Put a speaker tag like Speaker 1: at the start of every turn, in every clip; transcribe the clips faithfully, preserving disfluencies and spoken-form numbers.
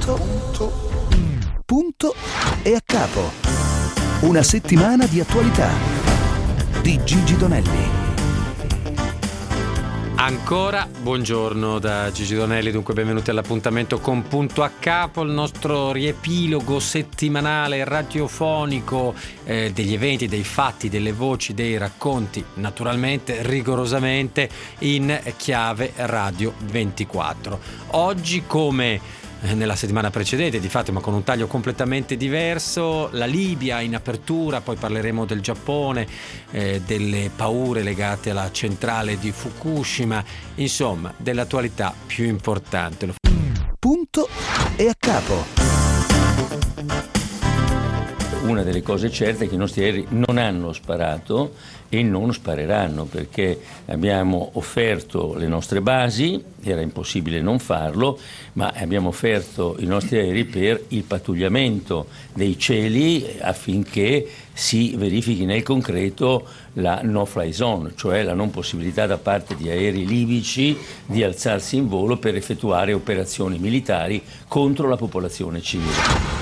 Speaker 1: Punto, punto, punto e a capo. Una settimana di attualità di Gigi Donelli.
Speaker 2: Ancora buongiorno da Gigi Donelli, dunque benvenuti all'appuntamento con Punto a Capo, il nostro riepilogo settimanale radiofonico eh, degli eventi, dei fatti, delle voci, dei racconti, naturalmente, rigorosamente in chiave Radio ventiquattro. Oggi, come nella settimana precedente, di fatto, ma con un taglio completamente diverso, la Libia in apertura, poi parleremo del Giappone, eh, delle paure legate alla centrale di Fukushima, insomma, dell'attualità più importante.
Speaker 1: Punto e a capo.
Speaker 3: Una delle cose certe è che i nostri aerei non hanno sparato e non spareranno, perché abbiamo offerto le nostre basi, era impossibile non farlo, ma abbiamo offerto i nostri aerei per il pattugliamento dei cieli affinché si verifichi nel concreto la no-fly zone, cioè la non possibilità da parte di aerei libici di alzarsi in volo per effettuare operazioni militari contro la popolazione civile.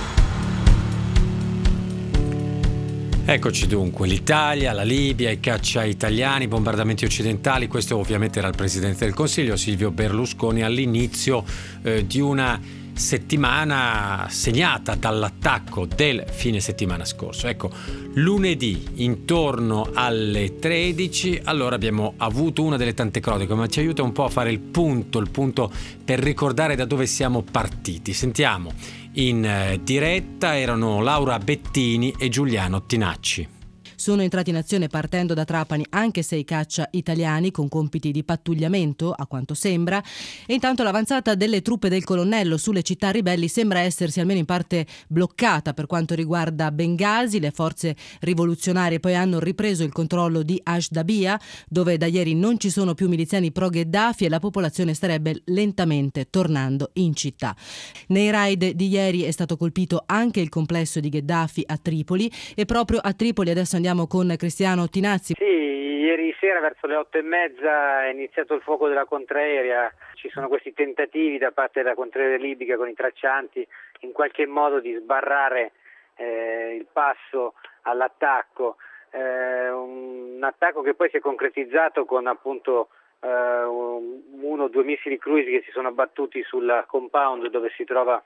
Speaker 2: Eccoci dunque, l'Italia, la Libia, i caccia italiani, i bombardamenti occidentali. Questo ovviamente era il Presidente del Consiglio, Silvio Berlusconi, all'inizio eh, di una settimana segnata dall'attacco del fine settimana scorso. Ecco, lunedì intorno alle tredici, allora abbiamo avuto una delle tante cronache, ma ci aiuta un po' a fare il punto, il punto per ricordare da dove siamo partiti. Sentiamo in diretta, erano Laura Bettini e Giuliano Tinacci.
Speaker 4: Sono entrati in azione partendo da Trapani anche sei caccia italiani con compiti di pattugliamento, a quanto sembra, e intanto l'avanzata delle truppe del colonnello sulle città ribelli sembra essersi almeno in parte bloccata per quanto riguarda Bengasi. Le forze rivoluzionarie poi hanno ripreso il controllo di Ashdabia, dove da ieri non ci sono più miliziani pro-Gheddafi e la popolazione starebbe lentamente tornando in città. Nei raid di ieri è stato colpito anche il complesso di Gheddafi a Tripoli, e proprio a Tripoli adesso andiamo con Cristiano Tinazzi.
Speaker 5: Sì, ieri sera verso le otto e mezza è iniziato il fuoco della contraerea. Ci sono questi tentativi da parte della contraerea libica con i traccianti in qualche modo di sbarrare eh, il passo all'attacco. Eh, un attacco che poi si è concretizzato con appunto eh, uno o due missili cruise che si sono abbattuti sul compound dove si trova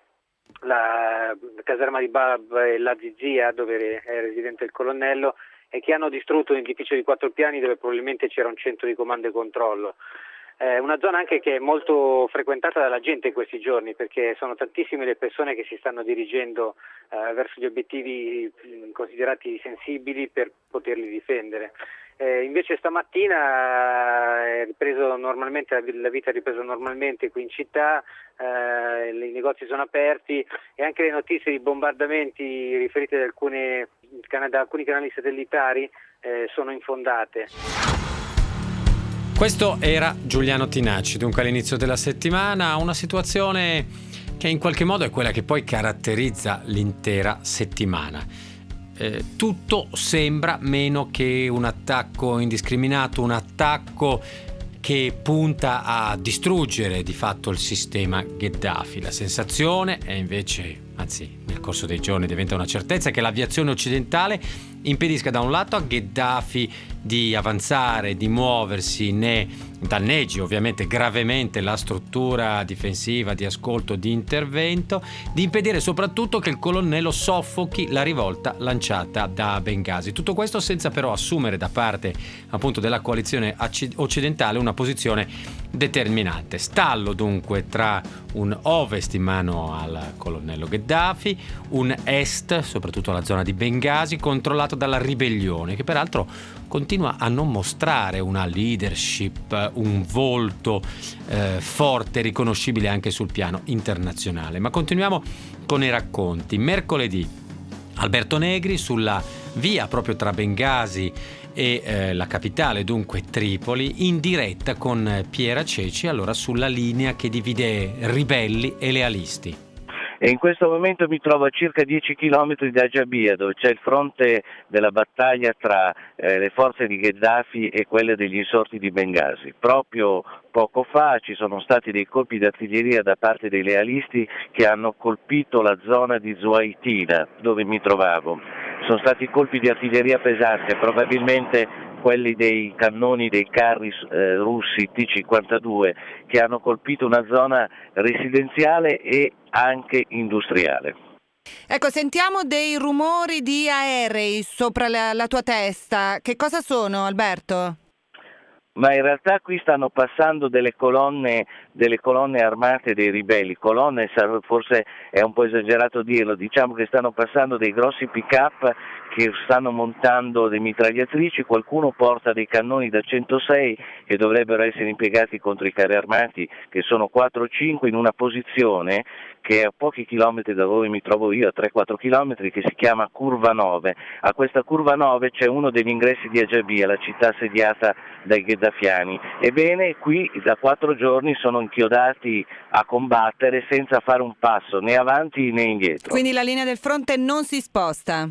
Speaker 5: la caserma di Balab e la Zizia, dove è residente il colonnello, e che hanno distrutto un edificio di quattro piani dove probabilmente c'era un centro di comando e controllo. Eh, una zona anche che è molto frequentata dalla gente in questi giorni, perché sono tantissime le persone che si stanno dirigendo eh, verso gli obiettivi considerati sensibili per poterli difendere. Eh, invece stamattina è ripreso normalmente, la vita è ripresa normalmente qui in città, eh, i negozi sono aperti e anche le notizie di bombardamenti riferite da, alcune, da alcuni canali satellitari eh, sono infondate.
Speaker 2: Questo era Giuliano Tinacci, dunque all'inizio della settimana, una situazione che in qualche modo è quella che poi caratterizza l'intera settimana. Eh, tutto sembra meno che un attacco indiscriminato, un attacco che punta a distruggere di fatto il sistema Gheddafi. La sensazione è invece, anzi nel corso dei giorni diventa una certezza, che l'aviazione occidentale impedisca da un lato a Gheddafi di avanzare, di muoversi, ne danneggi ovviamente gravemente la struttura difensiva di ascolto, di intervento, di impedire soprattutto che il colonnello soffochi la rivolta lanciata da Bengasi. Tutto questo senza però assumere da parte appunto della coalizione occidentale una posizione determinante. Stallo dunque tra un ovest in mano al colonnello Gheddafi, un est, soprattutto la zona di Bengasi, controllato dalla ribellione, che peraltro continua a non mostrare una leadership, un volto eh, forte, riconoscibile anche sul piano internazionale. Ma continuiamo con i racconti. Mercoledì Alberto Negri sulla via proprio tra Bengasi e eh, la capitale, dunque Tripoli, in diretta con Piera Ceci, allora sulla linea che divide ribelli e lealisti.
Speaker 6: e in questo momento mi trovo a circa dieci chilometri da Jabiya, dove c'è il fronte della battaglia tra eh, le forze di Gheddafi e quelle degli insorti di Bengasi. Proprio poco fa ci sono stati dei colpi di artiglieria da parte dei lealisti che hanno colpito la zona di Zuaitina, dove mi trovavo. Sono stati colpi di artiglieria pesante, probabilmente quelli dei cannoni dei carri eh, russi T cinquantadue, che hanno colpito una zona residenziale e anche industriale.
Speaker 7: Ecco, sentiamo dei rumori di aerei sopra la, la tua testa. Che cosa sono, Alberto?
Speaker 6: Ma in realtà qui stanno passando delle colonne, delle colonne armate dei ribelli. Colonne forse è un po' esagerato dirlo, diciamo che stanno passando dei grossi pick-up che stanno montando le mitragliatrici, qualcuno porta dei cannoni da centosei che dovrebbero essere impiegati contro i carri armati, che sono quattro o cinque in una posizione che è a pochi chilometri da dove mi trovo io, a tre quattro chilometri, che si chiama Curva nove. A questa Curva nove c'è uno degli ingressi di Jabiya, la città assediata dai gheddafiani. Ebbene, qui da quattro giorni sono inchiodati a combattere senza fare un passo né avanti né indietro.
Speaker 7: Quindi la linea del fronte non si sposta?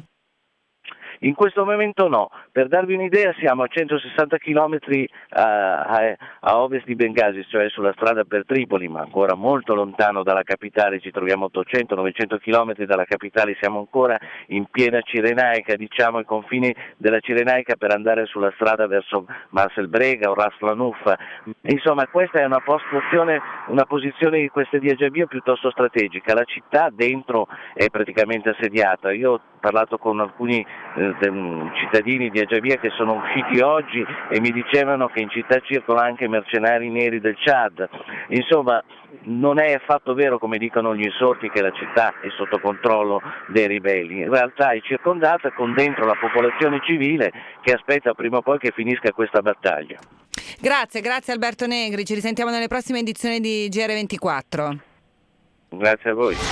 Speaker 6: In questo momento no, per darvi un'idea siamo a centosessanta chilometri a, a, a ovest di Bengasi, cioè sulla strada per Tripoli, ma ancora molto lontano dalla capitale, ci troviamo ottocento novecento chilometri dalla capitale, siamo ancora in piena Cirenaica, diciamo ai confini della Cirenaica per andare sulla strada verso Mars Brega o Ras Lanuf. Insomma, questa è una posizione, una posizione di queste di Jabiya piuttosto strategica, la città dentro è praticamente assediata. Io ho parlato con alcuni eh, cittadini di Jabiya che sono usciti oggi e mi dicevano che in città circolano anche mercenari neri del Chad. Insomma, non è affatto vero, come dicono gli insorti, che la città è sotto controllo dei ribelli. In realtà è circondata con dentro la popolazione civile che aspetta prima o poi che finisca questa battaglia.
Speaker 7: Grazie, grazie Alberto Negri, ci risentiamo nelle prossime edizioni di G R ventiquattro.
Speaker 6: Grazie a voi.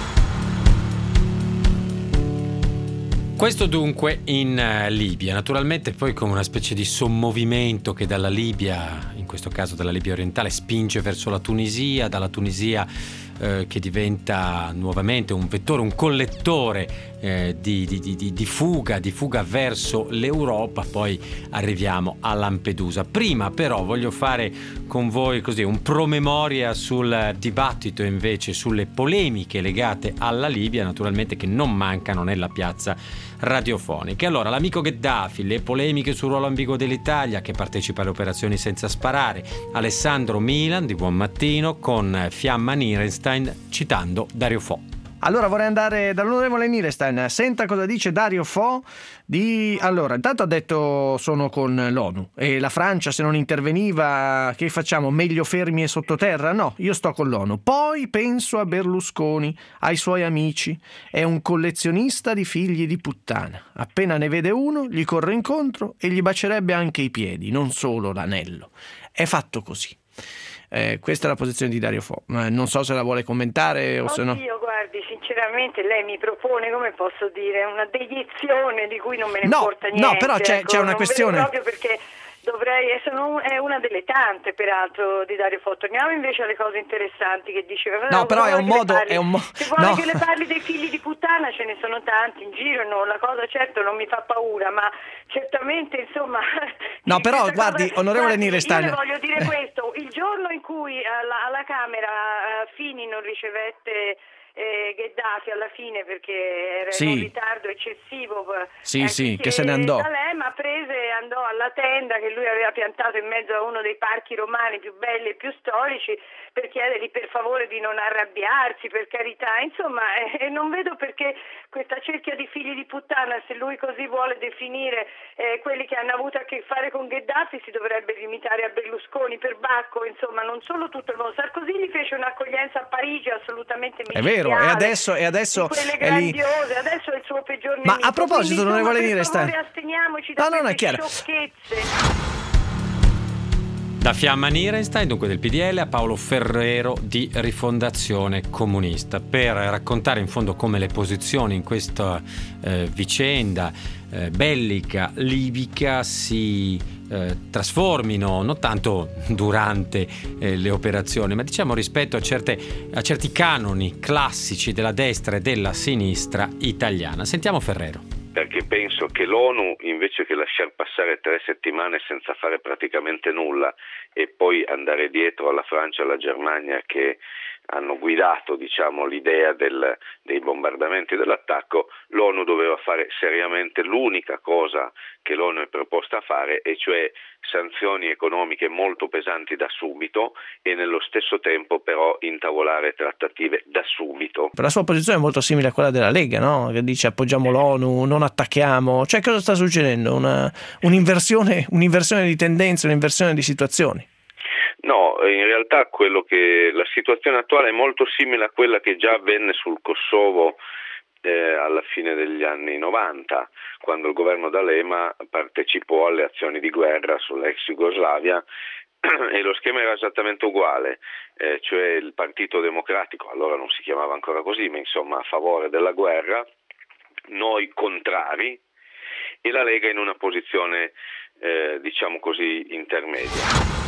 Speaker 2: Questo dunque in Libia, naturalmente poi con una specie di sommovimento che dalla Libia, in questo caso dalla Libia orientale, spinge verso la Tunisia, dalla Tunisia eh, che diventa nuovamente un vettore, un collettore eh, di, di, di, di fuga, di fuga verso l'Europa, poi arriviamo a Lampedusa. Prima però voglio fare con voi così un promemoria sul dibattito invece, sulle polemiche legate alla Libia, naturalmente, che non mancano nella piazza radiofonica. Allora, l'amico Gheddafi, le polemiche sul ruolo ambiguo dell'Italia che partecipa alle operazioni senza sparare, Alessandro Milan di Buon Mattino con Fiamma Nirenstein citando Dario Fo.
Speaker 8: Allora vorrei andare dall'onorevole Nirenstein, senta cosa dice Dario Fo. Di... Allora, intanto ha detto sono con l'ONU e la Francia se non interveniva che facciamo, meglio fermi e sottoterra? No, io sto con l'ONU. Poi penso a Berlusconi, ai suoi amici, è un collezionista di figli di puttana, appena ne vede uno gli corre incontro e gli bacerebbe anche i piedi, non solo l'anello. È fatto così. Eh, questa è la posizione di Dario Fo. Eh, non so se la vuole commentare o
Speaker 9: Oddio,
Speaker 8: se no.
Speaker 9: Guardi, sinceramente lei mi propone, come posso dire, una deiezione di cui non me ne
Speaker 8: no,
Speaker 9: importa niente.
Speaker 8: No, però c'è,
Speaker 9: ecco,
Speaker 8: c'è una
Speaker 9: non
Speaker 8: questione.
Speaker 9: vedo proprio perché dovrei, sono, è una delle tante peraltro di Dario Fo. Torniamo invece alle cose interessanti che diceva.
Speaker 8: No, però è un modo,
Speaker 9: parli,
Speaker 8: è un mo-
Speaker 9: se vuole
Speaker 8: no.
Speaker 9: che le parli dei figli di puttana ce ne sono tanti in giro, no, la cosa certo non mi fa paura, ma certamente insomma.
Speaker 8: No, però guardi,
Speaker 9: cosa,
Speaker 8: onorevole
Speaker 9: guardi,
Speaker 8: Nirenstein.
Speaker 9: Io le voglio dire questo, il giorno in cui alla, alla Camera uh, Fini non ricevette Eh, Gheddafi alla fine perché era
Speaker 8: sì.
Speaker 9: in un ritardo eccessivo,
Speaker 8: sì,
Speaker 9: eh,
Speaker 8: sì,
Speaker 9: che,
Speaker 8: che se ne andò.
Speaker 9: D'Alema prese e andò alla tenda che lui aveva piantato in mezzo a uno dei parchi romani più belli e più storici per chiedergli per favore di non arrabbiarsi, per carità, insomma, eh, non vedo perché questa cerchia di figli di puttana, se lui così vuole definire eh, quelli che hanno avuto a che fare con Gheddafi, si dovrebbe limitare a Berlusconi, per Bacco, insomma, non solo tutto il mondo. Sarkozy gli fece un'accoglienza a Parigi assolutamente micidiale.
Speaker 8: È vero, e adesso, e adesso
Speaker 9: quelle
Speaker 8: è lì.
Speaker 9: grandiose, adesso è il suo peggior
Speaker 8: Ma
Speaker 9: nemico.
Speaker 8: a proposito,
Speaker 9: Quindi,
Speaker 8: onorevole
Speaker 9: insomma, per
Speaker 8: Nirenstein,
Speaker 9: favore, asteniamoci da
Speaker 8: no, no, no, è
Speaker 9: queste
Speaker 8: chiaro.
Speaker 9: sciocchezze.
Speaker 2: Da Fiamma Nirenstein, dunque del P D L, a Paolo Ferrero di Rifondazione Comunista, per raccontare in fondo come le posizioni in questa eh, vicenda eh, bellica libica si eh, trasformino non tanto durante eh, le operazioni, ma diciamo rispetto a, certe, a certi canoni classici della destra e della sinistra italiana. Sentiamo Ferrero.
Speaker 10: Perché penso che l'ONU, invece che lasciar passare tre settimane senza fare praticamente nulla e poi andare dietro alla Francia e alla Germania che hanno guidato, diciamo, l'idea del, dei bombardamenti dell'attacco, l'ONU doveva fare seriamente l'unica cosa che l'ONU è proposta a fare, e cioè sanzioni economiche molto pesanti da subito e nello stesso tempo però intavolare trattative da subito.
Speaker 8: La sua posizione è molto simile a quella della Lega, no? Che dice appoggiamo l'ONU, non attacchiamo. Cioè, cosa sta succedendo? Una, un'inversione, un'inversione di tendenze, un'inversione di situazioni?
Speaker 10: No, in realtà quello che la situazione attuale è molto simile a quella che già avvenne sul Kosovo eh, alla fine degli anni novanta, quando il governo D'Alema partecipò alle azioni di guerra sull'ex Jugoslavia, e lo schema era esattamente uguale, eh, cioè il Partito Democratico, allora non si chiamava ancora così, ma insomma a favore della guerra, noi contrari, e la Lega in una posizione eh, diciamo così intermedia.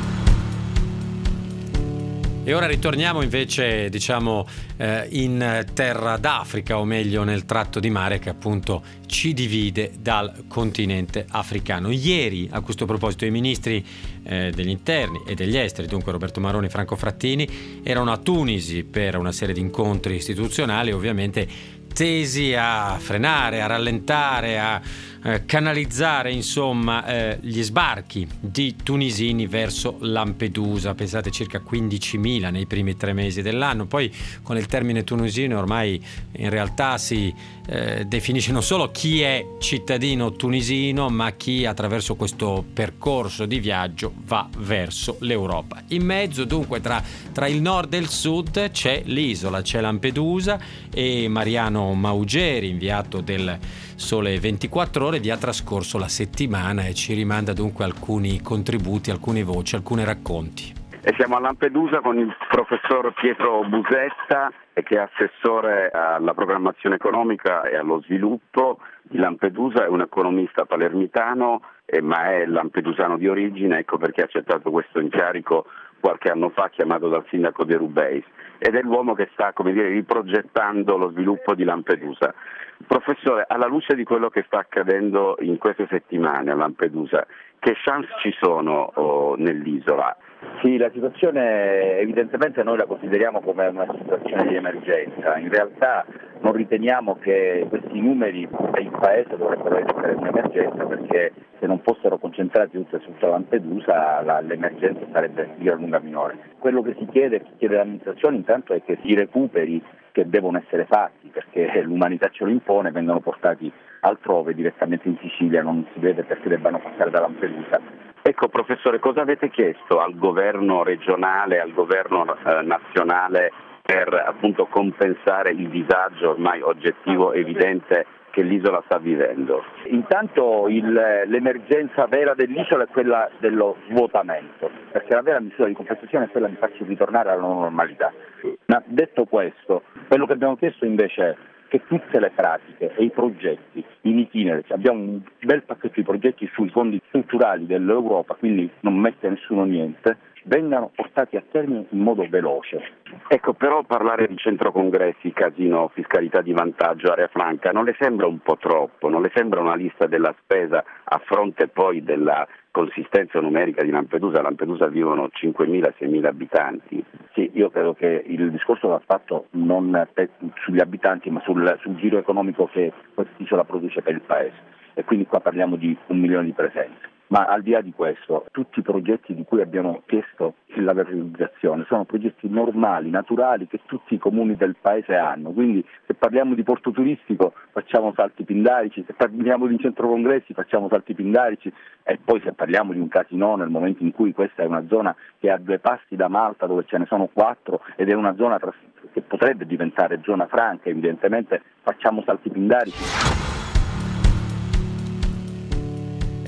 Speaker 2: E ora ritorniamo invece, diciamo, eh, in terra d'Africa, o meglio nel tratto di mare che appunto ci divide dal continente africano. Ieri, a questo proposito, i ministri eh, degli interni e degli esteri, dunque Roberto Maroni e Franco Frattini, erano a Tunisi per una serie di incontri istituzionali, ovviamente tesi a frenare, a rallentare, a eh, canalizzare insomma eh, gli sbarchi di tunisini verso Lampedusa. Pensate, circa quindicimila nei primi tre mesi dell'anno. Poi con il termine tunisino ormai in realtà si eh, definisce non solo chi è cittadino tunisino, ma chi attraverso questo percorso di viaggio va verso l'Europa. In mezzo dunque tra, tra il nord e il sud c'è l'isola, c'è Lampedusa, e Mariano Maugeri, inviato del Sole ventiquattro Ore, vi ha trascorso la settimana e ci rimanda dunque alcuni contributi, alcune voci, alcuni racconti.
Speaker 11: E siamo a Lampedusa con il professor Pietro Busetta, che è assessore alla programmazione economica e allo sviluppo di Lampedusa, è un economista palermitano, eh, ma è lampedusano di origine, ecco perché ha accettato questo incarico qualche anno fa, chiamato dal sindaco De Rubeis, ed è l'uomo che sta, come dire, riprogettando lo sviluppo di Lampedusa. Professore, alla luce di quello che sta accadendo in queste settimane a Lampedusa, che chance ci sono oh, nell'isola?
Speaker 12: Sì, la situazione evidentemente noi la consideriamo come una situazione di emergenza. In realtà non riteniamo che questi numeri per il Paese dovrebbero essere un'emergenza, perché se non fossero concentrati tutti su Lampedusa la, l'emergenza sarebbe di gran lunga minore. Quello che si chiede, che chiede l'amministrazione intanto è che si recuperi, che devono essere fatti, perché l'umanità ce lo impone, vengono portati altrove, direttamente in Sicilia, non si vede perché debbano passare da Lampedusa.
Speaker 11: Ecco professore, cosa avete chiesto al governo regionale, al governo eh, nazionale per appunto compensare il disagio ormai oggettivo, evidente che l'isola sta vivendo?
Speaker 12: Intanto il, l'emergenza vera dell'isola è quella dello svuotamento, perché la vera misura di compensazione è quella di farci ritornare alla normalità. Ma detto questo, quello che abbiamo chiesto invece è che tutte le pratiche e i progetti in itinere, abbiamo un bel pacchetto di progetti sui fondi strutturali dell'Europa, quindi non mette nessuno niente, vengano portati a termine in modo veloce.
Speaker 11: Ecco, però parlare di centro congressi, casino, fiscalità di vantaggio, area franca, non le sembra un po' troppo? Non le sembra una lista della spesa a fronte poi della consistenza numerica di Lampedusa? A Lampedusa vivono cinquemila seimila abitanti.
Speaker 12: Sì, io credo che il discorso va fatto non per, sugli abitanti, ma sul, sul giro economico che quest'isola produce per il Paese. E quindi qua parliamo di un milione di presenze. Ma al di là di questo, tutti i progetti di cui abbiamo chiesto la realizzazione sono progetti normali, naturali, che tutti i comuni del paese hanno. Quindi se parliamo di porto turistico facciamo salti pindarici, se parliamo di un centro congressi facciamo salti pindarici, e poi se parliamo di un casino nel momento in cui questa è una zona che è a due passi da Malta, dove ce ne sono quattro, ed è una zona tra- che potrebbe diventare zona franca, evidentemente facciamo salti pindarici.
Speaker 2: E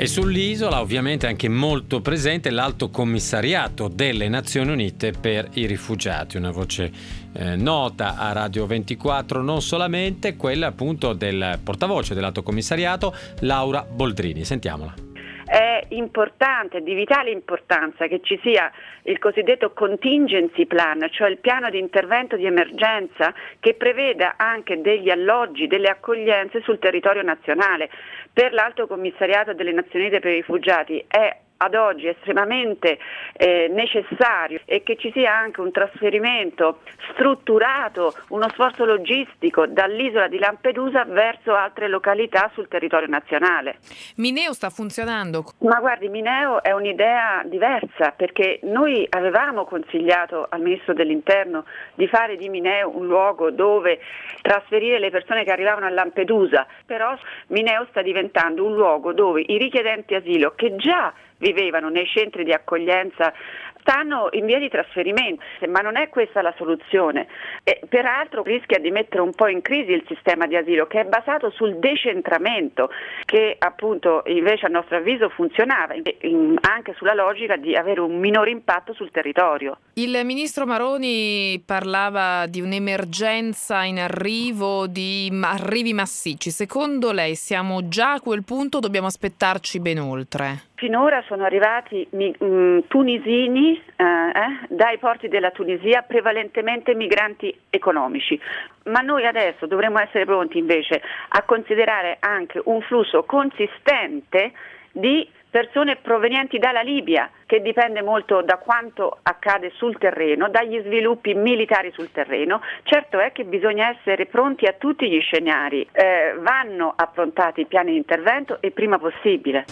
Speaker 2: E sull'isola ovviamente anche molto presente l'Alto Commissariato delle Nazioni Unite per i rifugiati, una voce eh, nota a Radio ventiquattro, non solamente quella appunto del portavoce dell'Alto Commissariato, Laura Boldrini. Sentiamola.
Speaker 13: È importante, di vitale importanza che ci sia il cosiddetto contingency plan, cioè il piano di intervento di emergenza che preveda anche degli alloggi, delle accoglienze sul territorio nazionale. Per l'Alto Commissariato delle Nazioni Unite per i rifugiati è ad oggi estremamente eh, necessario e che ci sia anche un trasferimento strutturato, uno sforzo logistico dall'isola di Lampedusa verso altre località sul territorio nazionale.
Speaker 14: Mineo sta funzionando?
Speaker 13: Ma guardi, Mineo è un'idea diversa, perché noi avevamo consigliato al Ministro dell'Interno di fare di Mineo un luogo dove trasferire le persone che arrivavano a Lampedusa, però Mineo sta diventando un luogo dove i richiedenti asilo che già vivevano nei centri di accoglienza stanno in via di trasferimento, ma non è questa la soluzione. E peraltro rischia di mettere un po' in crisi il sistema di asilo, che è basato sul decentramento, che appunto invece a nostro avviso funzionava anche sulla logica di avere un minore impatto sul territorio.
Speaker 14: Il ministro Maroni parlava di un'emergenza in arrivo, di arrivi massicci. Secondo lei siamo già a quel punto o dobbiamo aspettarci ben oltre?
Speaker 13: Finora sono arrivati mi, mh, tunisini eh, eh, dai porti della Tunisia, prevalentemente migranti economici, ma noi adesso dovremmo essere pronti invece a considerare anche un flusso consistente di persone provenienti dalla Libia, che dipende molto da quanto accade sul terreno, dagli sviluppi militari sul terreno. Certo è che bisogna essere pronti a tutti gli scenari, eh, vanno approntati i piani di intervento il prima possibile.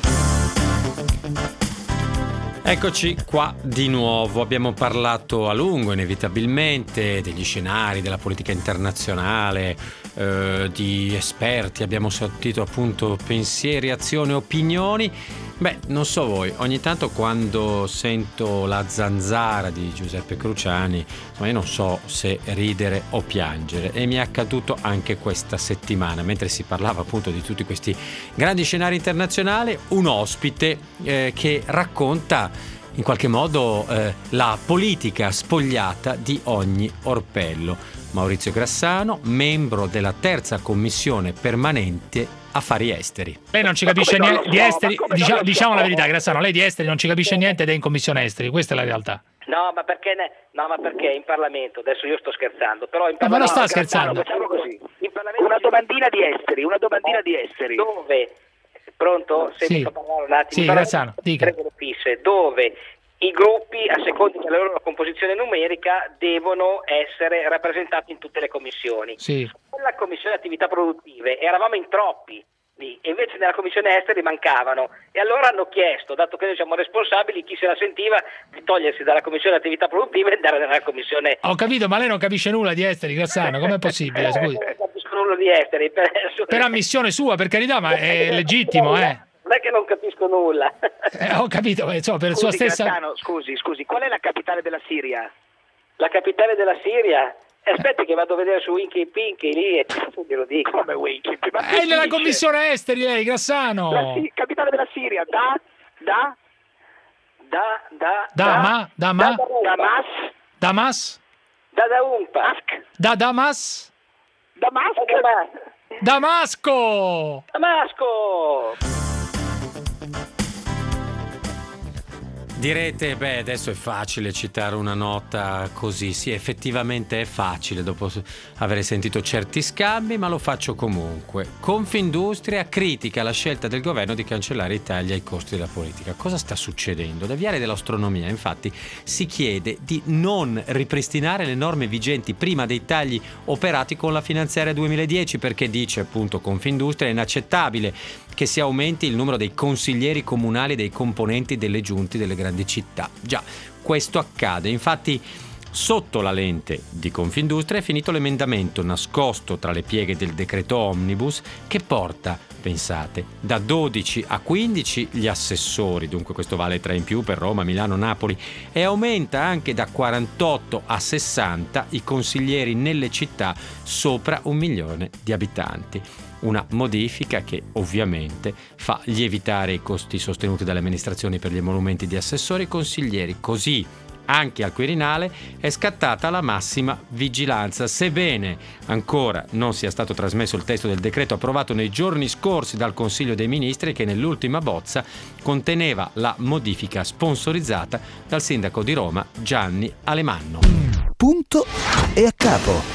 Speaker 2: Eccoci qua di nuovo, abbiamo parlato a lungo inevitabilmente degli scenari, della politica internazionale, eh, di esperti, abbiamo sentito appunto pensieri, azioni, opinioni. Beh, non so voi, ogni tanto quando sento La zanzara di Giuseppe Cruciani, insomma, io non so se ridere o piangere, e mi è accaduto anche questa settimana, mentre si parlava appunto di tutti questi grandi scenari internazionali, un ospite eh, che racconta in qualche modo eh, la politica spogliata di ogni orpello. Maurizio Grassano, membro della terza commissione permanente affari esteri.
Speaker 15: Lei non ci capisce niente di esteri, diciamo, diciamo la verità, Grassano, lei di esteri non ci capisce niente ed è in commissione esteri, questa è la realtà.
Speaker 16: No, ma perché ne... no, ma perché in Parlamento, adesso io sto scherzando, però in
Speaker 15: Parlamento, ma non sta scherzando.
Speaker 16: Facciamo così. In Parlamento una domandina di esteri, una domandina di esteri. Dove pronto? Se
Speaker 15: sì.
Speaker 16: mi fa parlare un attimo.
Speaker 15: Sì, Grassano, dica.
Speaker 16: Dove i gruppi, a seconda della loro composizione numerica, devono essere rappresentati in tutte le commissioni.
Speaker 15: Sì.
Speaker 16: Nella commissione attività produttive eravamo in troppi lì, e invece nella commissione esteri mancavano, e allora hanno chiesto, dato che noi siamo responsabili, chi se la sentiva di togliersi dalla commissione attività produttive e andare nella commissione.
Speaker 15: Ho capito, ma lei non capisce nulla di esteri, Grassano, com'è possibile? Scusi.
Speaker 16: Non capisco nulla di esteri. Per,
Speaker 15: per ammissione sua, per carità, ma è legittimo, eh.
Speaker 16: Non è che non capisco nulla.
Speaker 15: Eh, ho capito, insomma, per
Speaker 16: scusi,
Speaker 15: sua stessa...
Speaker 16: Grassano, scusi, scusi, qual è la capitale della Siria? La capitale della Siria? Aspetti che vado a vedere su Winky Pinky lì e glielo dico. Come Winky Pinky?
Speaker 15: Ma è nella commissione esteri lei, Grassano!
Speaker 16: La si- capitale della Siria, da... da... da... da...
Speaker 15: da... ma... da... ma...
Speaker 16: Damas...
Speaker 15: Damas...
Speaker 16: da Daumpa...
Speaker 15: da Damas...
Speaker 16: Damasco...
Speaker 15: Damasco!
Speaker 16: Damasco!
Speaker 2: Direte, beh, adesso è facile citare una nota così. Sì, effettivamente è facile dopo aver sentito certi scambi, ma lo faccio comunque. Confindustria critica la scelta del governo di cancellare i tagli ai costi della politica. Cosa sta succedendo? Da Viale dell'Astronomia, infatti, si chiede di non ripristinare le norme vigenti prima dei tagli operati con la finanziaria duemiladieci, perché dice appunto Confindustria è inaccettabile che si aumenti il numero dei consiglieri comunali e dei componenti delle giunte delle grandi città. Già, questo accade. Infatti, sotto la lente di Confindustria è finito l'emendamento nascosto tra le pieghe del decreto Omnibus che porta, pensate, da dodici a quindici gli assessori, dunque questo vale tre in più per Roma, Milano, Napoli, e aumenta anche da quarantotto a sessanta i consiglieri nelle città sopra un milione di abitanti. una modifica che ovviamente fa lievitare i costi sostenuti dalle amministrazioni per gli emolumenti di assessori e consiglieri. Così anche al Quirinale è scattata la massima vigilanza, sebbene ancora non sia stato trasmesso il testo del decreto approvato nei giorni scorsi dal Consiglio dei Ministri, che nell'ultima bozza conteneva la modifica sponsorizzata dal sindaco di Roma Gianni Alemanno.
Speaker 1: Punto e a capo.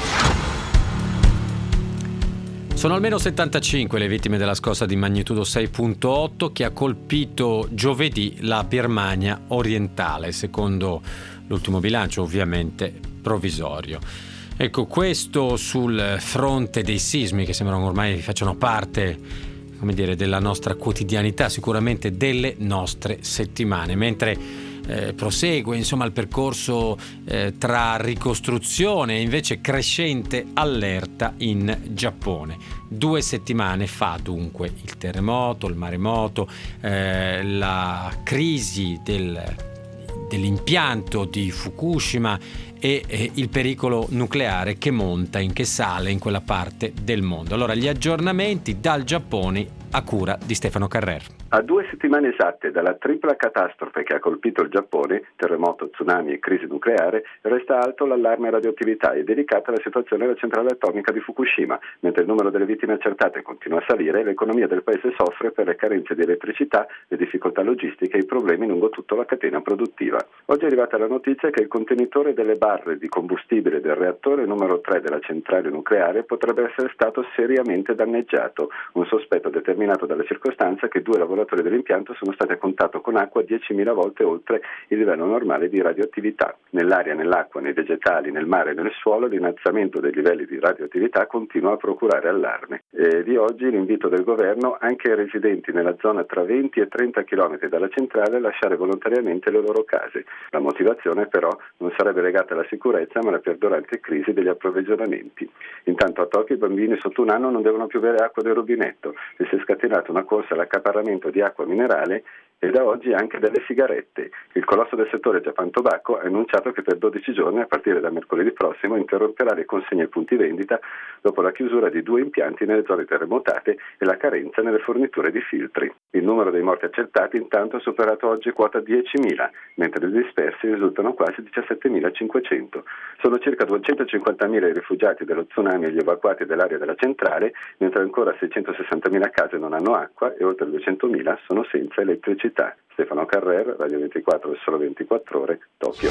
Speaker 2: Sono almeno settantacinque le vittime della scossa di magnitudo sei virgola otto che ha colpito giovedì la Birmania orientale, secondo l'ultimo bilancio ovviamente provvisorio. Ecco, questo sul fronte dei sismi che sembrano ormai facciano parte, come dire, della nostra quotidianità, sicuramente delle nostre settimane, mentre Eh, prosegue insomma il percorso eh, tra ricostruzione e invece crescente allerta in Giappone. Due settimane fa dunque il terremoto, il maremoto, eh, la crisi del, dell'impianto di Fukushima e eh, il pericolo nucleare che monta, in che sale in quella parte del mondo. Allora gli aggiornamenti dal Giappone a cura di Stefano Carrer.
Speaker 11: A due settimane esatte dalla tripla catastrofe che ha colpito il Giappone, terremoto, tsunami e crisi nucleare, resta alto l'allarme radioattività e delicata la situazione della centrale atomica di Fukushima. Mentre il numero delle vittime accertate continua a salire, l'economia del paese soffre per le carenze di elettricità, le difficoltà logistiche e i problemi lungo tutta la catena produttiva. Oggi è arrivata la notizia che il contenitore delle barre di combustibile del reattore numero tre della centrale nucleare potrebbe essere stato seriamente danneggiato, un sospetto determinato dalla circostanza che due lavoratori dell'impianto sono stati a contatto con acqua diecimila volte oltre il livello normale di radioattività. Nell'aria, nell'acqua, nei vegetali, nel mare e nel suolo l'innalzamento dei livelli di radioattività continua a procurare allarme. E di oggi l'invito del governo anche ai residenti nella zona tra venti e trenta chilometri dalla centrale a lasciare volontariamente le loro case. La motivazione però non sarebbe legata alla sicurezza ma alla perdurante crisi degli approvvigionamenti. Intanto a Tokyo i bambini sotto un anno non devono più bere acqua del rubinetto e si è scatenata una corsa all'accaparramento di acqua minerale e da oggi anche delle sigarette. Il colosso del settore Japan Tobacco ha annunciato che per dodici giorni, a partire da mercoledì prossimo, interromperà le consegne ai punti vendita dopo la chiusura di due impianti nelle zone terremotate e la carenza nelle forniture di filtri. Il numero dei morti accertati intanto ha superato oggi quota diecimila, mentre i dispersi risultano quasi diciassettemilacinquecento. Sono circa duecentocinquantamila i rifugiati dello tsunami e gli evacuati dall'area della centrale, mentre ancora seicentosessantamila case non hanno acqua e oltre duecentomila sono senza elettricità. Stefano Carrer, Radio ventiquattro e Solo ventiquattro Ore, Tokyo.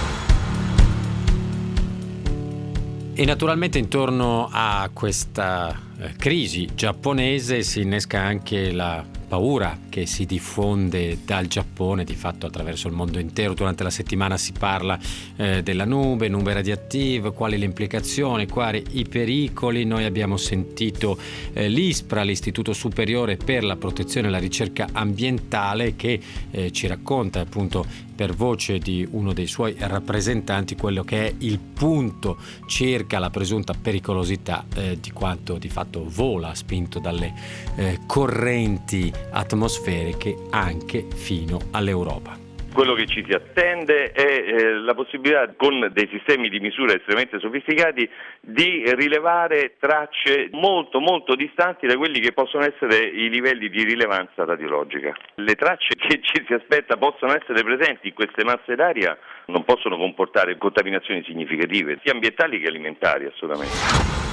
Speaker 2: E naturalmente intorno a questa eh, crisi giapponese si innesca anche la paura che si diffonde dal Giappone, di fatto attraverso il mondo intero. Durante la settimana si parla eh, della nube, nube radioattive, quali le implicazioni, quali i pericoli. Noi abbiamo sentito eh, l'ISPRA, l'Istituto Superiore per la Protezione e la Ricerca Ambientale, che eh, ci racconta appunto per voce di uno dei suoi rappresentanti quello che è il punto circa la presunta pericolosità eh, di quanto di fatto vola, spinto dalle eh, correnti atmosferiche anche fino all'Europa.
Speaker 17: Quello che ci si attende è eh, la possibilità, con dei sistemi di misura estremamente sofisticati, di rilevare tracce molto molto distanti da quelli che possono essere i livelli di rilevanza radiologica. Le tracce che ci si aspetta possono essere presenti in queste masse d'aria non possono comportare contaminazioni significative, sia ambientali che alimentari, assolutamente.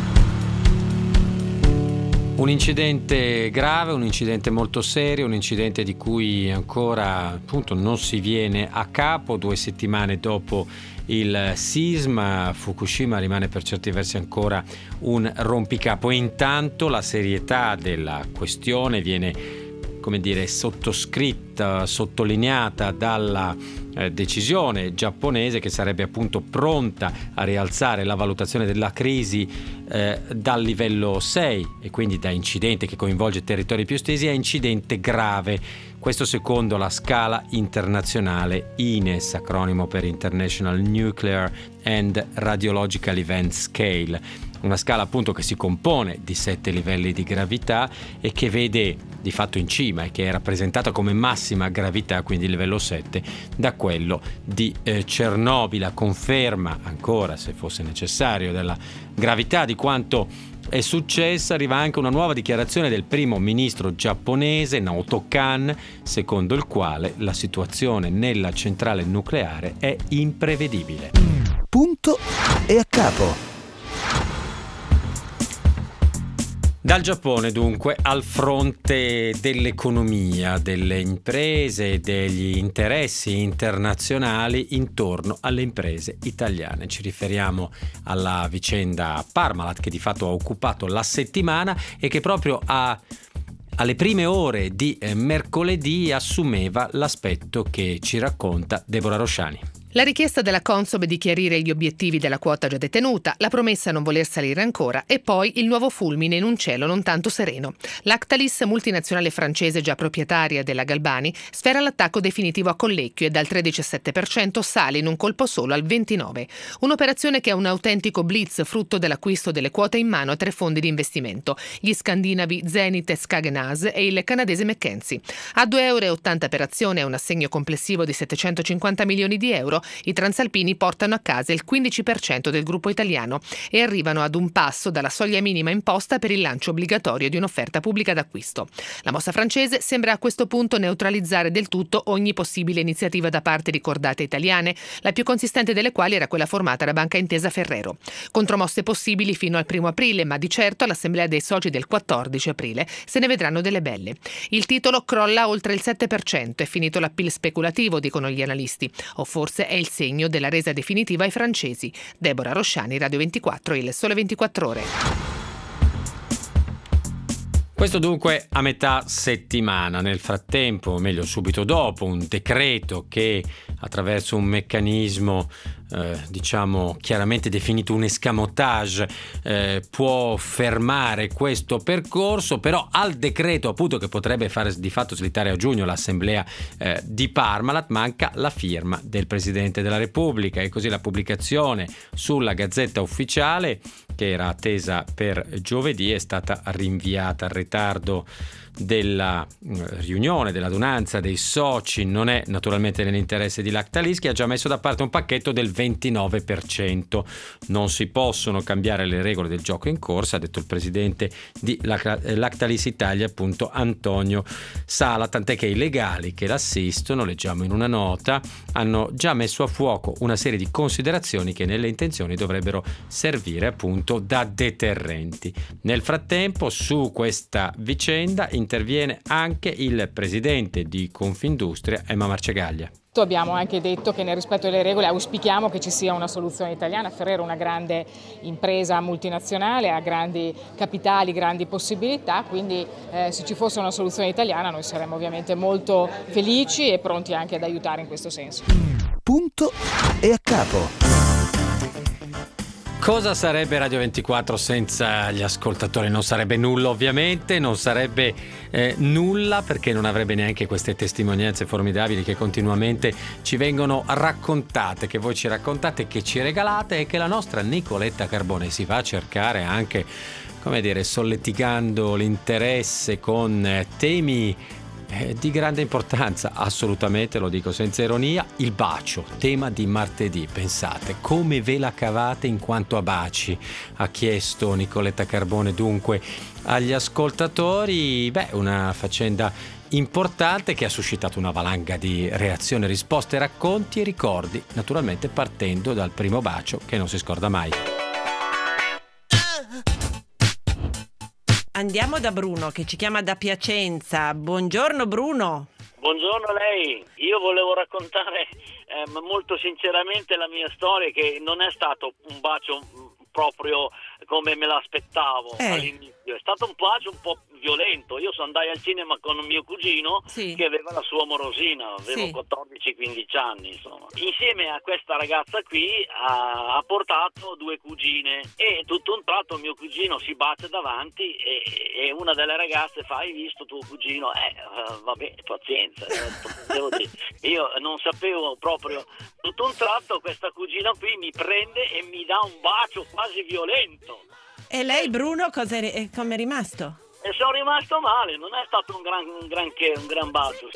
Speaker 2: Un incidente grave, un incidente molto serio, un incidente di cui ancora appunto non si viene a capo. Due settimane dopo il sisma, Fukushima rimane per certi versi ancora un rompicapo e intanto la serietà della questione viene, come dire, sottoscritta, sottolineata dalla eh, decisione giapponese, che sarebbe appunto pronta a rialzare la valutazione della crisi eh, dal livello sei e quindi da incidente che coinvolge territori più estesi a incidente grave. Questo secondo la scala internazionale I N E S, acronimo per International Nuclear and Radiological Event Scale. Una scala appunto che si compone di sette livelli di gravità e che vede di fatto in cima e che è rappresentata come massima gravità, quindi livello sette, da quello di eh, Chernobyl. Conferma ancora, se fosse necessario, della gravità di quanto è successa, arriva anche una nuova dichiarazione del primo ministro giapponese Naoto Kan, secondo il quale la situazione nella centrale nucleare è imprevedibile.
Speaker 1: Punto e a capo.
Speaker 2: Dal Giappone dunque al fronte dell'economia, delle imprese e degli interessi internazionali intorno alle imprese italiane. Ci riferiamo alla vicenda Parmalat, che di fatto ha occupato la settimana e che proprio a alle prime ore di eh, mercoledì assumeva l'aspetto che ci racconta Deborah Rosciani.
Speaker 18: La richiesta della Consob di chiarire gli obiettivi della quota già detenuta, la promessa a non voler salire ancora e poi il nuovo fulmine in un cielo non tanto sereno. Lactalis, multinazionale francese già proprietaria della Galbani, sfera l'attacco definitivo a Collecchio e dal tredici virgola sette per cento sale in un colpo solo al ventinove per cento. Un'operazione che è un autentico blitz frutto dell'acquisto delle quote in mano a tre fondi di investimento, gli scandinavi Zenith e Skagenas e il canadese McKinsey. A due euro e ottanta per azione e un assegno complessivo di settecentocinquanta milioni di euro, i transalpini portano a casa il quindici per cento del gruppo italiano e arrivano ad un passo dalla soglia minima imposta per il lancio obbligatorio di un'offerta pubblica d'acquisto. La mossa francese sembra a questo punto neutralizzare del tutto ogni possibile iniziativa da parte di cordate italiane, la più consistente delle quali era quella formata da Banca Intesa Ferrero. Contromosse possibili fino al primo aprile, ma di certo all'assemblea dei soci del quattordici aprile se ne vedranno delle belle. Il titolo crolla oltre il sette per cento, è finito l'appeal speculativo, dicono gli analisti, o forse è il segno della resa definitiva ai francesi. Deborah Rosciani, Radio ventiquattro, Il Sole ventiquattro Ore.
Speaker 2: Questo dunque a metà settimana. Nel frattempo, o meglio subito dopo, un decreto che attraverso un meccanismo eh, diciamo chiaramente definito un escamotage eh, può fermare questo percorso, però al decreto appunto che potrebbe fare di fatto slittare a giugno l'assemblea eh, di Parmalat manca la firma del Presidente della Repubblica e così la pubblicazione sulla Gazzetta Ufficiale, che era attesa per giovedì, è stata rinviata. Al ritardo della riunione, dell'adunanza dei soci non è naturalmente nell'interesse di Lactalis, che ha già messo da parte un pacchetto del ventinove per cento. Non si possono cambiare le regole del gioco in corsa, ha detto il presidente di Lactalis Italia, appunto Antonio Sala, tant'è che i legali che l'assistono, leggiamo in una nota, hanno già messo a fuoco una serie di considerazioni che nelle intenzioni dovrebbero servire appunto da deterrenti. Nel frattempo su questa vicenda interviene anche il presidente di Confindustria, Emma Marcegaglia.
Speaker 19: Abbiamo anche detto che nel rispetto delle regole auspichiamo che ci sia una soluzione italiana. Ferrero è una grande impresa multinazionale, ha grandi capitali, grandi possibilità, quindi eh, se ci fosse una soluzione italiana noi saremmo ovviamente molto felici e pronti anche ad aiutare in questo senso.
Speaker 1: Punto e a capo.
Speaker 2: Cosa sarebbe Radio ventiquattro senza gli ascoltatori? Non sarebbe nulla ovviamente, non sarebbe eh, nulla perché non avrebbe neanche queste testimonianze formidabili che continuamente ci vengono raccontate, che voi ci raccontate, che ci regalate e che la nostra Nicoletta Carbone si va a cercare anche, come dire, solleticando l'interesse con eh, temi Eh, di grande importanza, assolutamente, lo dico senza ironia. Il bacio, tema di martedì. Pensate, come ve la cavate in quanto a baci? Ha chiesto Nicoletta Carbone dunque agli ascoltatori. Beh, una faccenda importante che ha suscitato una valanga di reazioni, risposte, racconti e ricordi, naturalmente partendo dal primo bacio che non si scorda mai.
Speaker 20: Andiamo da Bruno che ci chiama da Piacenza. Buongiorno Bruno.
Speaker 21: Buongiorno a lei. Io volevo raccontare eh, molto sinceramente la mia storia, che non è stato un bacio proprio come me l'aspettavo eh. all'inizio. È stato un bacio un po' violento. Io sono andai al cinema con un mio cugino sì. che aveva la sua morosina, avevo sì. quattordici quindici anni insomma. Insieme a questa ragazza qui ha, ha portato due cugine e tutto un tratto mio cugino si batte davanti e, e una delle ragazze fa: hai visto tuo cugino? Eh uh, vabbè, pazienza, devo dire. Io non sapevo proprio. Tutto un tratto questa cugina qui mi prende e mi dà un bacio quasi violento.
Speaker 20: E lei Bruno cosa è, come è rimasto?
Speaker 21: E sono rimasto male, non è stato un gran un granché, un gran bacio.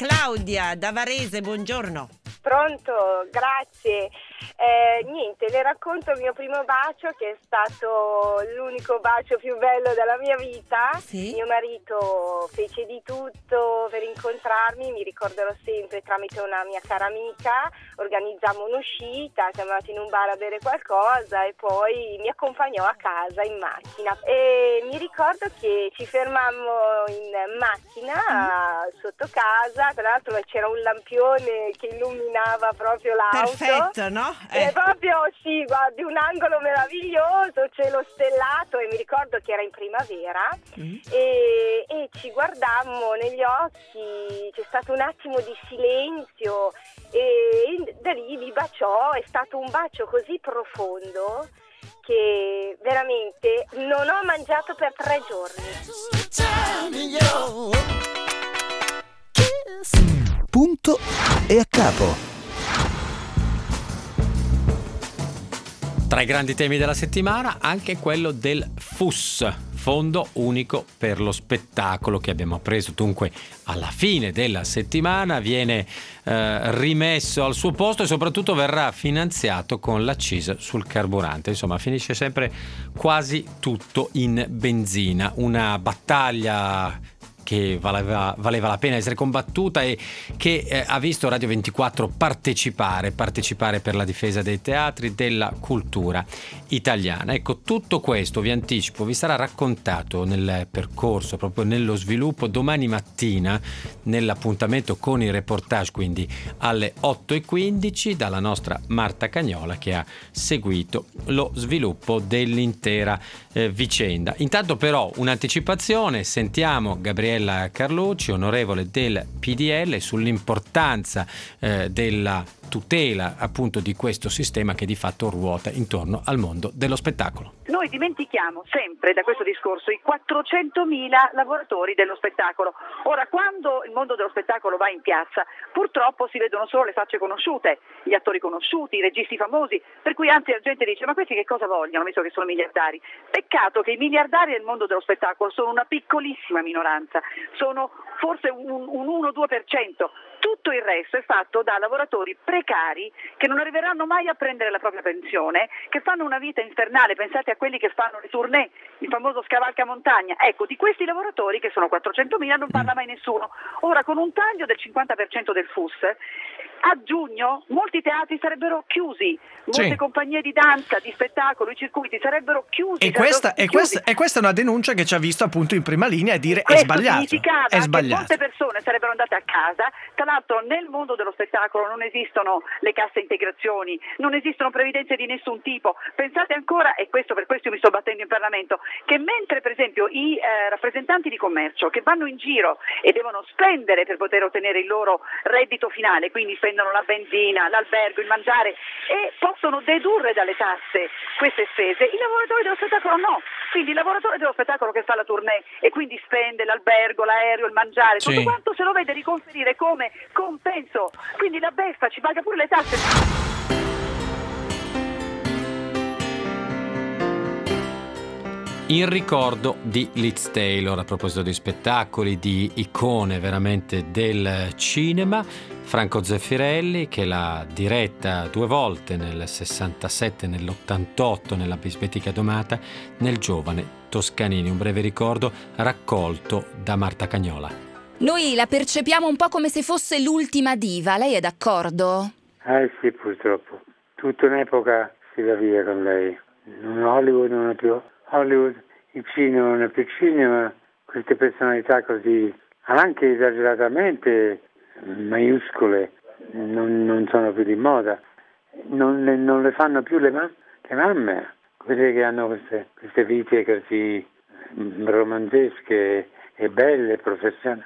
Speaker 20: Claudia da Varese, buongiorno.
Speaker 3: Pronto, grazie. Eh, niente, le racconto il mio primo bacio, che è stato l'unico bacio più bello della mia vita. Sì. Mio marito fece di tutto per incontrarmi, mi ricorderò sempre, tramite una mia cara amica. Organizzammo un'uscita, siamo andati in un bar a bere qualcosa e poi mi accompagnò a casa in macchina. E mi ricordo che ci fermammo in macchina mm. sotto casa, tra l'altro c'era un lampione che illuminava proprio l'auto.
Speaker 20: Perfetto, no?
Speaker 3: Eh. E proprio sì, guardi, un angolo meraviglioso, cielo stellato, e mi ricordo che era in primavera mm. e, e ci guardammo negli occhi, c'è stato un attimo di silenzio e da lì mi baciò. È stato un bacio così profondo che veramente non ho mangiato per tre giorni.
Speaker 1: Punto e a capo.
Speaker 2: Tra i grandi temi della settimana anche quello del F U S, Fondo Unico per lo Spettacolo, che abbiamo appreso dunque alla fine della settimana viene eh, rimesso al suo posto e soprattutto verrà finanziato con l'accisa sul carburante. Insomma, finisce sempre quasi tutto in benzina, una battaglia che valeva, valeva la pena essere combattuta e che eh, ha visto Radio ventiquattro partecipare, partecipare per la difesa dei teatri, della cultura italiana. Ecco, tutto questo, vi anticipo, vi sarà raccontato nel percorso, proprio nello sviluppo, domani mattina nell'appuntamento con il reportage, quindi alle otto e quindici, dalla nostra Marta Cagnola, che ha seguito lo sviluppo dell'intera eh, vicenda. Intanto però un'anticipazione, sentiamo Gabriella Carlucci, onorevole del P D L, sull'importanza eh, della tutela appunto di questo sistema che di fatto ruota intorno al mondo dello spettacolo.
Speaker 22: Noi dimentichiamo sempre da questo discorso i quattrocentomila lavoratori dello spettacolo. Ora, quando il mondo dello spettacolo va in piazza, purtroppo si vedono solo le facce conosciute, gli attori conosciuti, i registi famosi, per cui anzi la gente dice: ma questi che cosa vogliono, visto che sono miliardari? Peccato che i miliardari del mondo dello spettacolo sono una piccolissima minoranza, sono forse un, un uno due per cento. Tutto il resto è fatto da lavoratori precari che non arriveranno mai a prendere la propria pensione, che fanno una vita infernale. Pensate a quelli che fanno le tournée, il famoso scavalcamontagna. Ecco, di questi lavoratori, che sono quattrocentomila, non parla mai nessuno. Ora, con un taglio del cinquanta per cento del F U S, a giugno molti teatri sarebbero chiusi, molte sì. compagnie di danza, di spettacolo, i circuiti sarebbero chiusi.
Speaker 8: E questa, e, questa, e questa è una denuncia che ci ha visto appunto in prima linea e dire è sbagliato.
Speaker 22: Significava
Speaker 8: è sbagliato.
Speaker 22: che molte persone sarebbero andate a casa. Tra l'altro nel mondo dello spettacolo non esistono le casse integrazioni, non esistono previdenze di nessun tipo. Pensate ancora, e questo per questo io mi sto battendo in Parlamento, che mentre per esempio i eh, rappresentanti di commercio che vanno in giro e devono spendere per poter ottenere il loro reddito finale, quindi spendono la benzina, l'albergo, il mangiare, e possono dedurre dalle tasse queste spese, i lavoratori dello spettacolo no. Quindi il lavoratore dello spettacolo che fa la tournée e quindi spende l'albergo, l'aereo, il mangiare, tutto sì. quanto se lo vede riconferire come compenso, quindi la beffa, ci paga pure le tasse.
Speaker 2: In ricordo di Liz Taylor, a proposito di spettacoli, di icone veramente del cinema, Franco Zeffirelli, che l'ha diretta due volte, nel sessantasette e nell'ottantotto, nella Bisbetica Domata, nel Giovane Toscanini. Un breve ricordo raccolto da Marta Cagnola.
Speaker 23: Noi la percepiamo un po' come se fosse l'ultima diva, lei è d'accordo?
Speaker 24: Eh sì, purtroppo. Tutta un'epoca si va via con lei. Non Hollywood non è più Hollywood, il cinema non è più cinema, queste personalità così, anche esageratamente maiuscole, non, non sono più di moda. Non, non le fanno più le, ma- le mamme, quelle che hanno queste, queste vite così romanzesche e belle, profession-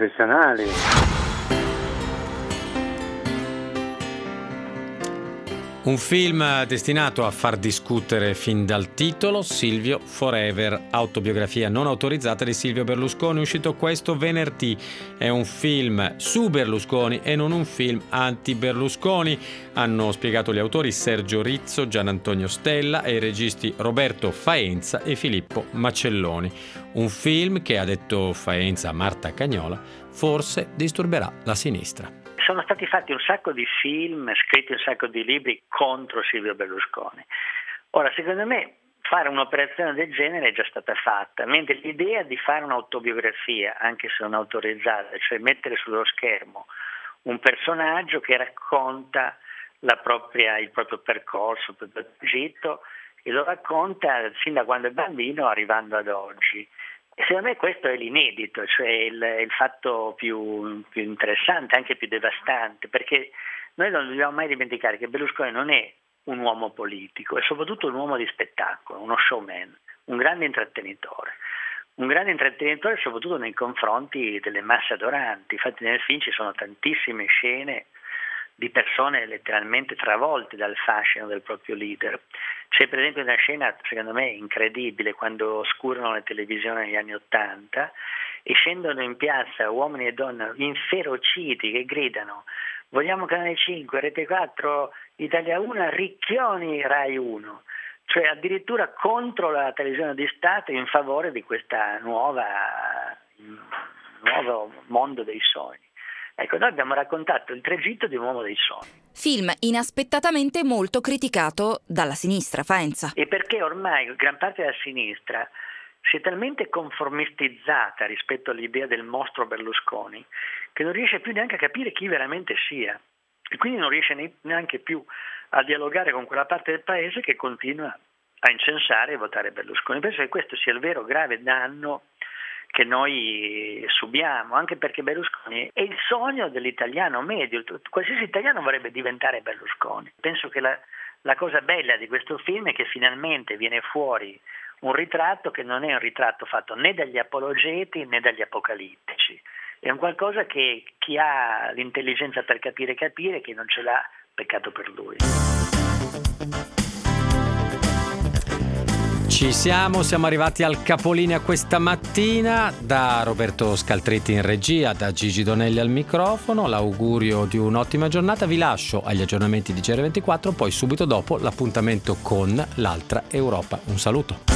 Speaker 24: professionali.
Speaker 2: Un film destinato a far discutere fin dal titolo, Silvio Forever, autobiografia non autorizzata di Silvio Berlusconi, uscito questo venerdì. È un film su Berlusconi e non un film anti-Berlusconi, hanno spiegato gli autori Sergio Rizzo, Gianantonio Stella e i registi Roberto Faenza e Filippo Macelloni. Un film che, ha detto Faenza a Marta Cagnola, forse disturberà la sinistra.
Speaker 4: Sono stati fatti un sacco di film, scritti un sacco di libri contro Silvio Berlusconi. Ora, secondo me, fare un'operazione del genere è già stata fatta, mentre l'idea di fare un'autobiografia, anche se non autorizzata, cioè mettere sullo schermo un personaggio che racconta la propria, il proprio percorso, il proprio tragitto, e lo racconta sin da quando è bambino arrivando ad oggi. E secondo me questo è l'inedito, cioè il, il fatto più, più interessante, anche più devastante, perché noi non dobbiamo mai dimenticare che Berlusconi non è un uomo politico, è soprattutto un uomo di spettacolo, uno showman, un grande intrattenitore. Un grande intrattenitore soprattutto nei confronti delle masse adoranti. Infatti nel film ci sono tantissime scene di persone letteralmente travolte dal fascino del proprio leader. C'è per esempio una scena, secondo me, incredibile, quando oscurano le televisioni negli anni Ottanta e scendono in piazza uomini e donne inferociti che gridano: vogliamo Canale cinque, Rete quattro, Italia uno, Ricchioni, Rai uno. Cioè addirittura contro la televisione di Stato in favore di questa nuova nuovo mondo dei sogni. Ecco, noi abbiamo raccontato il tragitto di un uomo dei sogni.
Speaker 23: Film inaspettatamente molto criticato dalla sinistra, Faenza.
Speaker 4: E perché ormai gran parte della sinistra si è talmente conformistizzata rispetto all'idea del mostro Berlusconi che non riesce più neanche a capire chi veramente sia. E quindi non riesce neanche più a dialogare con quella parte del paese che continua a incensare e votare Berlusconi. Penso che questo sia il vero grave danno che noi subiamo, anche perché Berlusconi è il sogno dell'italiano medio, qualsiasi italiano vorrebbe diventare Berlusconi. Penso che la, la cosa bella di questo film è che finalmente viene fuori un ritratto che non è un ritratto fatto né dagli apologeti né dagli apocalittici, è un qualcosa che chi ha l'intelligenza per capire capire, chi non ce l'ha, peccato per lui.
Speaker 2: Ci siamo, siamo arrivati al capolinea questa mattina, da Roberto Scaltretti in regia, da Gigi Donelli al microfono, l'augurio di un'ottima giornata, vi lascio agli aggiornamenti di G R ventiquattro, poi subito dopo l'appuntamento con l'altra Europa. Un saluto.